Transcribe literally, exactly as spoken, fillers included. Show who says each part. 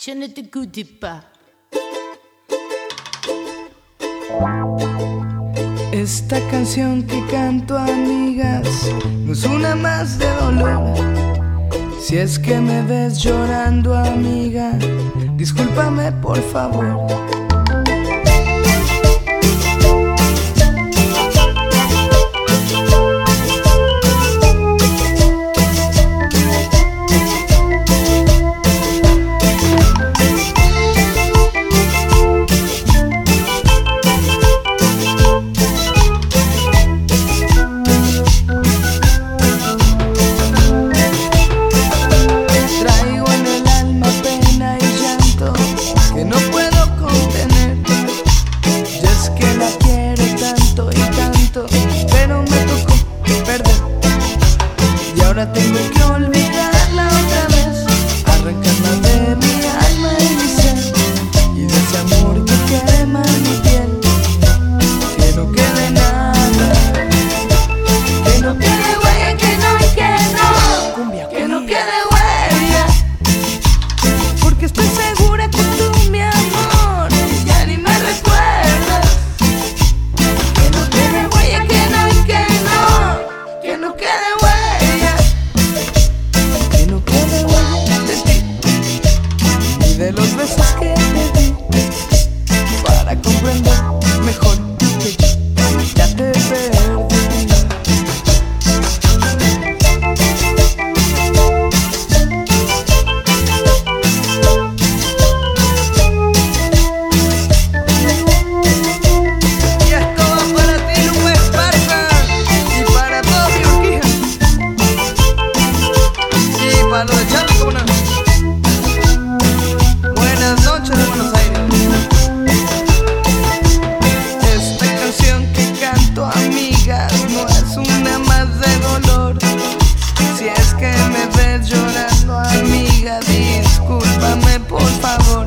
Speaker 1: je ne te goûte pas.
Speaker 2: Esta canción que canto, amigas, no es una más de dolor. Si es que me ves llorando, amiga, discúlpame por favor. Ahora tengo que olvidarla otra vez, arrancarla de mi alma y mi ser, y de ese amor que quema mi piel, que no quede nada, que no quede huella, que no, que no, cumbia, que no quede huella, porque estoy segura que tú, mi amor, ya ni me recuerdas, que no quede huella, que no, que no, que no quede huella. De los besos que te di, para comprender mejor que ya te perdí. Y esto va para ti, Lupe Esparza, y para todos mis Urquijas, y para los de Charlie, como no. Buenas noches de Buenos Aires. Esta canción que canto, amigas, no es una más de dolor. Si es que me ves llorando, amiga, discúlpame por favor.